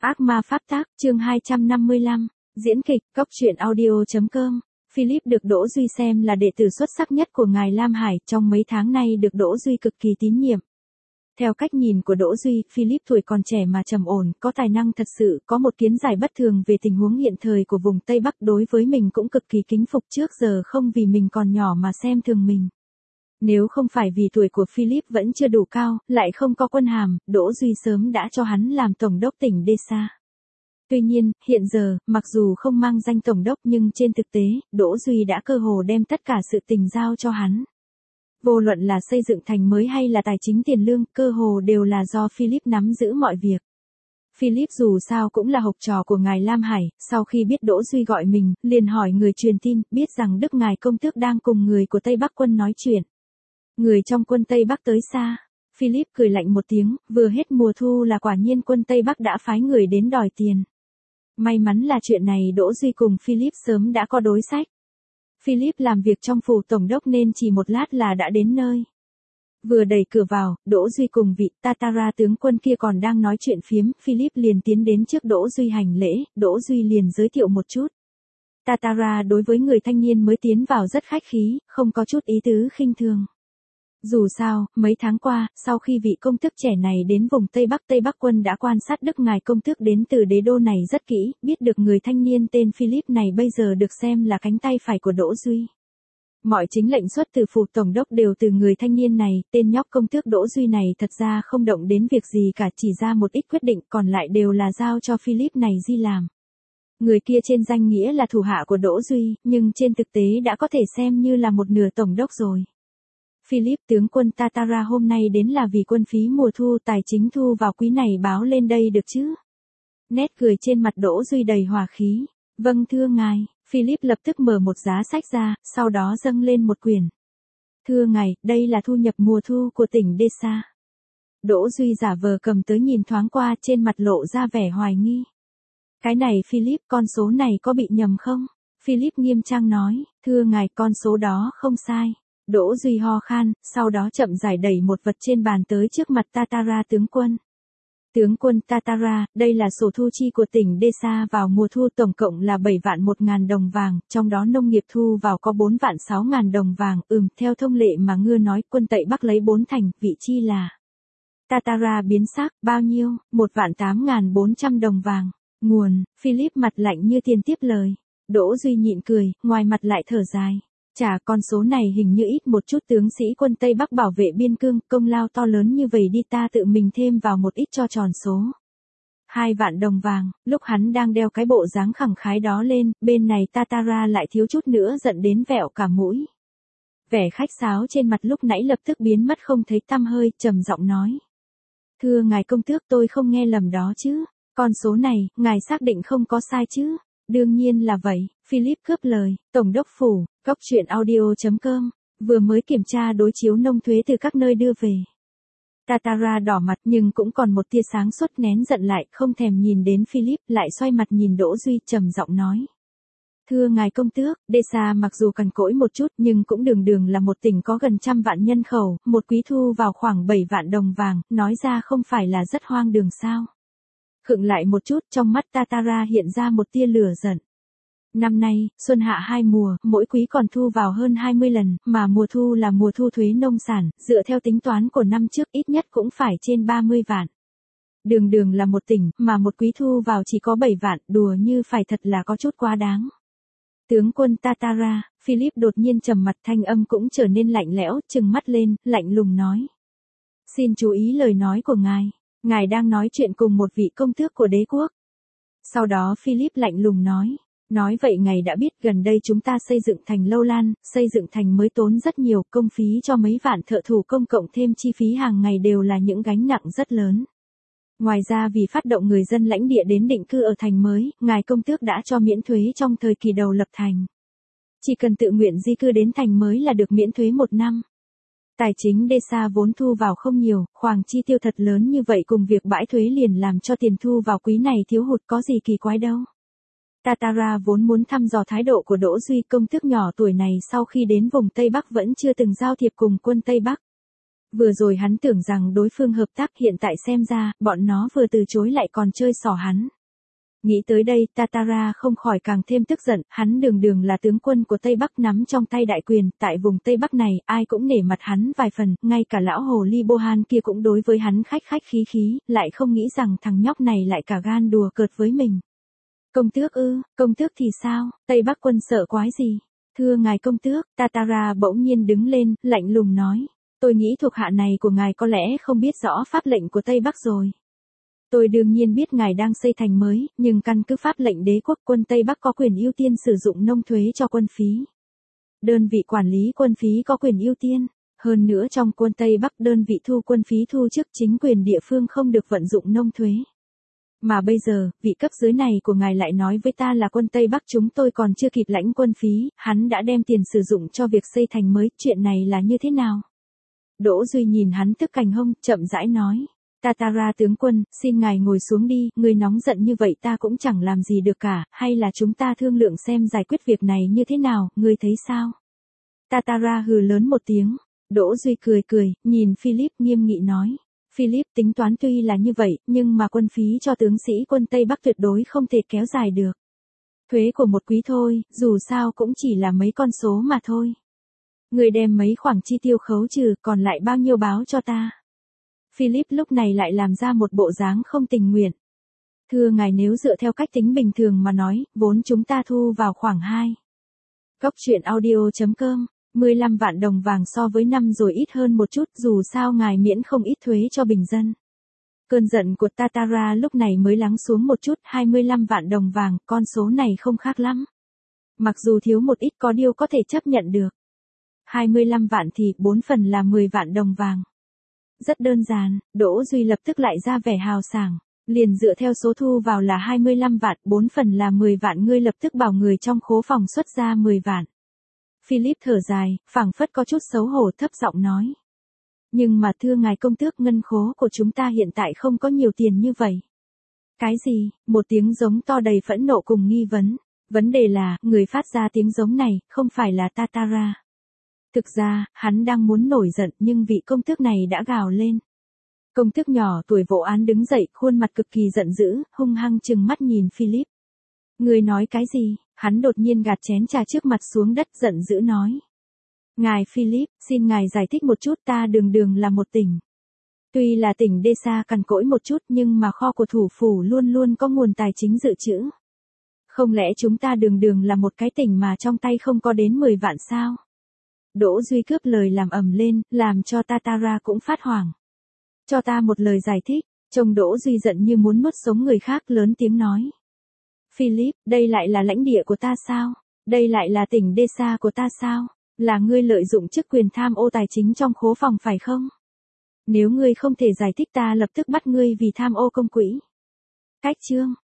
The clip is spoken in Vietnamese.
Ác ma pháp tác, chương 255, diễn kịch, cóc truyện audio.com. Philip được Đỗ Duy xem là đệ tử xuất sắc nhất của ngài Lam Hải, trong mấy tháng nay được Đỗ Duy cực kỳ tín nhiệm. Theo cách nhìn của Đỗ Duy, Philip tuổi còn trẻ mà trầm ổn, có tài năng thật sự, có một kiến giải bất thường về tình huống hiện thời của vùng Tây Bắc, đối với mình cũng cực kỳ kính phục, trước giờ không vì mình còn nhỏ mà xem thường mình. Nếu không phải vì tuổi của Philip vẫn chưa đủ cao, lại không có quân hàm, Đỗ Duy sớm đã cho hắn làm tổng đốc tỉnh Desa. Tuy nhiên, hiện giờ, mặc dù không mang danh tổng đốc nhưng trên thực tế, Đỗ Duy đã cơ hồ đem tất cả sự tình giao cho hắn. Vô luận là xây dựng thành mới hay là tài chính tiền lương, cơ hồ đều là do Philip nắm giữ mọi việc. Philip dù sao cũng là học trò của ngài Lam Hải, sau khi biết Đỗ Duy gọi mình, liền hỏi người truyền tin, biết rằng Đức ngài công tước đang cùng người của Tây Bắc quân nói chuyện. Người trong quân Tây Bắc tới xa. Philip cười lạnh một tiếng, vừa hết mùa thu là quả nhiên quân Tây Bắc đã phái người đến đòi tiền. May mắn là chuyện này Đỗ Duy cùng Philip sớm đã có đối sách. Philip làm việc trong phủ tổng đốc nên chỉ một lát là đã đến nơi. Vừa đẩy cửa vào, Đỗ Duy cùng vị Tatara tướng quân kia còn đang nói chuyện phiếm, Philip liền tiến đến trước Đỗ Duy hành lễ, Đỗ Duy liền giới thiệu một chút. Tatara đối với người thanh niên mới tiến vào rất khách khí, không có chút ý tứ khinh thường. Dù sao, mấy tháng qua, sau khi vị công tước trẻ này đến vùng Tây Bắc quân đã quan sát Đức ngài công tước đến từ đế đô này rất kỹ, biết được người thanh niên tên Philip này bây giờ được xem là cánh tay phải của Đỗ Duy. Mọi chính lệnh xuất từ phủ tổng đốc đều từ người thanh niên này, tên nhóc công tước Đỗ Duy này thật ra không động đến việc gì cả, chỉ ra một ít quyết định, còn lại đều là giao cho Philip này di làm. Người kia trên danh nghĩa là thủ hạ của Đỗ Duy, nhưng trên thực tế đã có thể xem như là một nửa tổng đốc rồi. Philip tướng quân Tatara hôm nay đến là vì quân phí mùa thu tài chính thu vào quý này báo lên đây được chứ? Nét cười trên mặt Đỗ Duy đầy hòa khí. Vâng thưa ngài, Philip lập tức mở một giá sách ra, sau đó dâng lên một quyển. Thưa ngài, đây là thu nhập mùa thu của tỉnh Desa. Đỗ Duy giả vờ cầm tới nhìn thoáng qua, trên mặt lộ ra vẻ hoài nghi. Cái này Philip, con số này có bị nhầm không? Philip nghiêm trang nói, thưa ngài, con số đó không sai. Đỗ Duy ho khan, sau đó chậm rãi đẩy một vật trên bàn tới trước mặt Tatara tướng quân. Tướng quân Tatara, đây là sổ thu chi của tỉnh Desa vào mùa thu, tổng cộng là 7 vạn 1.000 đồng vàng, trong đó nông nghiệp thu vào có 4 vạn 6.000 đồng vàng, theo thông lệ mà ngưa nói, quân Tây Bắc lấy 4 thành, vị chi là. Tatara biến sắc, bao nhiêu? 1 vạn 8.400 đồng vàng. Nguồn, Philip mặt lạnh như tiền tiếp lời. Đỗ Duy nhịn cười, ngoài mặt lại thở dài. Chả, con số này hình như ít một chút, tướng sĩ quân Tây Bắc bảo vệ biên cương, công lao to lớn như vậy đi, ta tự mình thêm vào một ít cho tròn số. 2 vạn đồng vàng. Lúc hắn đang đeo cái bộ dáng khẳng khái đó lên, bên này Tatara lại thiếu chút nữa giận đến vẹo cả mũi. Vẻ khách sáo trên mặt lúc nãy lập tức biến mất không thấy tăm hơi, trầm giọng nói. Thưa ngài công tước, tôi không nghe lầm đó chứ? Con số này, ngài xác định không có sai chứ? Đương nhiên là vậy, Philip cướp lời. Tổng đốc phủ, cóc truyện audio.com, vừa mới kiểm tra đối chiếu nông thuế từ các nơi đưa về. Tatara đỏ mặt nhưng cũng còn một tia sáng suốt, nén giận lại, không thèm nhìn đến Philip, lại xoay mặt nhìn Đỗ Duy, trầm giọng nói. Thưa ngài công tước, Desa mặc dù cằn cỗi một chút nhưng cũng đường là một tỉnh có gần 100 vạn nhân khẩu, một quý thu vào khoảng 7 vạn đồng vàng, nói ra không phải là rất hoang đường sao? Khựng lại một chút, trong mắt Tatara hiện ra một tia lửa giận. Năm nay, xuân hạ 2 mùa, mỗi quý còn thu vào hơn 20 lần, mà mùa thu là mùa thu thuế nông sản, dựa theo tính toán của năm trước ít nhất cũng phải trên 30 vạn. Đường là một tỉnh, mà một quý thu vào chỉ có 7 vạn, đùa như phải thật là có chút quá đáng. Tướng quân Tatara, Philip đột nhiên trầm mặt, thanh âm cũng trở nên lạnh lẽo, trừng mắt lên, lạnh lùng nói. Xin chú ý lời nói của ngài. Ngài đang nói chuyện cùng một vị công tước của đế quốc. Sau đó Philip lạnh lùng nói vậy ngài đã biết gần đây chúng ta xây dựng thành Lâu Lan, xây dựng thành mới tốn rất nhiều, công phí cho mấy vạn thợ thủ công cộng thêm chi phí hàng ngày đều là những gánh nặng rất lớn. Ngoài ra vì phát động người dân lãnh địa đến định cư ở thành mới, ngài công tước đã cho miễn thuế trong thời kỳ đầu lập thành. Chỉ cần tự nguyện di cư đến thành mới là được miễn thuế 1 năm. Tài chính Desa vốn thu vào không nhiều, khoản chi tiêu thật lớn như vậy cùng việc bãi thuế liền làm cho tiền thu vào quý này thiếu hụt, có gì kỳ quái đâu. Tatara vốn muốn thăm dò thái độ của Đỗ Duy, công tước nhỏ tuổi này sau khi đến vùng Tây Bắc vẫn chưa từng giao thiệp cùng quân Tây Bắc. Vừa rồi hắn tưởng rằng đối phương hợp tác, hiện tại xem ra, bọn nó vừa từ chối lại còn chơi xỏ hắn. Nghĩ tới đây, Tatara không khỏi càng thêm tức giận, hắn đường đường là tướng quân của Tây Bắc nắm trong tay đại quyền, tại vùng Tây Bắc này, ai cũng nể mặt hắn vài phần, ngay cả lão hồ ly Bohan kia cũng đối với hắn khách khách khí khí, lại không nghĩ rằng thằng nhóc này lại cả gan đùa cợt với mình. Công tước ư, công tước thì sao, Tây Bắc quân sợ quái gì? Thưa ngài công tước, Tatara bỗng nhiên đứng lên, lạnh lùng nói. Tôi nghĩ thuộc hạ này của ngài có lẽ không biết rõ pháp lệnh của Tây Bắc rồi. Tôi đương nhiên biết ngài đang xây thành mới, nhưng căn cứ pháp lệnh đế quốc quân Tây Bắc có quyền ưu tiên sử dụng nông thuế cho quân phí. Đơn vị quản lý quân phí có quyền ưu tiên. Hơn nữa trong quân Tây Bắc đơn vị thu quân phí thu trước chính quyền địa phương không được vận dụng nông thuế. Mà bây giờ, vị cấp dưới này của ngài lại nói với ta là quân Tây Bắc chúng tôi còn chưa kịp lãnh quân phí, hắn đã đem tiền sử dụng cho việc xây thành mới, chuyện này là như thế nào? Đỗ Duy nhìn hắn tức cành hông, chậm rãi nói. Tatara tướng quân, xin ngài ngồi xuống đi, người nóng giận như vậy ta cũng chẳng làm gì được cả, hay là chúng ta thương lượng xem giải quyết việc này như thế nào, ngươi thấy sao? Tatara hừ lớn một tiếng. Đỗ Duy cười cười, nhìn Philip nghiêm nghị nói. Philip tính toán tuy là như vậy, nhưng mà quân phí cho tướng sĩ quân Tây Bắc tuyệt đối không thể kéo dài được. Thuế của một quý thôi, dù sao cũng chỉ là mấy con số mà thôi. Người đem mấy khoản chi tiêu khấu trừ, còn lại bao nhiêu báo cho ta. Philip lúc này lại làm ra một bộ dáng không tình nguyện. Thưa ngài nếu dựa theo cách tính bình thường mà nói, vốn chúng ta thu vào khoảng 2. Góc truyện audio.com, 15 vạn đồng vàng so với năm rồi ít hơn một chút, dù sao ngài miễn không ít thuế cho bình dân. Cơn giận của Tatara lúc này mới lắng xuống một chút, 25 vạn đồng vàng, con số này không khác lắm. Mặc dù thiếu một ít có điều có thể chấp nhận được. 25 vạn thì 4 phần là 10 vạn đồng vàng. Rất đơn giản, Đỗ Duy lập tức lại ra vẻ hào sảng, liền dựa theo số thu vào là 25 vạn, 4 phần là 10 vạn, ngươi lập tức bảo người trong khố phòng xuất ra 10 vạn. Philip thở dài, phảng phất có chút xấu hổ thấp giọng nói. Nhưng mà thưa ngài công tước, ngân khố của chúng ta hiện tại không có nhiều tiền như vậy. Cái gì? Một tiếng giống to đầy phẫn nộ cùng nghi vấn. Vấn đề là, người phát ra tiếng giống này, không phải là Tatara. Thực ra, hắn đang muốn nổi giận nhưng vị công tước này đã gào lên. Công tước nhỏ tuổi Vô Án đứng dậy, khuôn mặt cực kỳ giận dữ, hung hăng trừng mắt nhìn Philip. Người nói cái gì? Hắn đột nhiên gạt chén trà trước mặt xuống đất giận dữ nói. Ngài Philip, xin ngài giải thích một chút, ta đường đường là một tỉnh. Tuy là tỉnh Desa cằn cỗi một chút nhưng mà kho của thủ phủ luôn luôn có nguồn tài chính dự trữ. Không lẽ chúng ta đường đường là một cái tỉnh mà trong tay không có đến 10 vạn sao? Đỗ Duy cướp lời làm ầm lên, làm cho Tatara cũng phát hoảng. Cho ta một lời giải thích, trông Đỗ Duy giận như muốn nuốt sống người khác, lớn tiếng nói. Philip, đây lại là lãnh địa của ta sao? Đây lại là tỉnh Desa của ta sao? Là ngươi lợi dụng chức quyền tham ô tài chính trong khố phòng phải không? Nếu ngươi không thể giải thích ta lập tức bắt ngươi vì tham ô công quỹ. Cách chương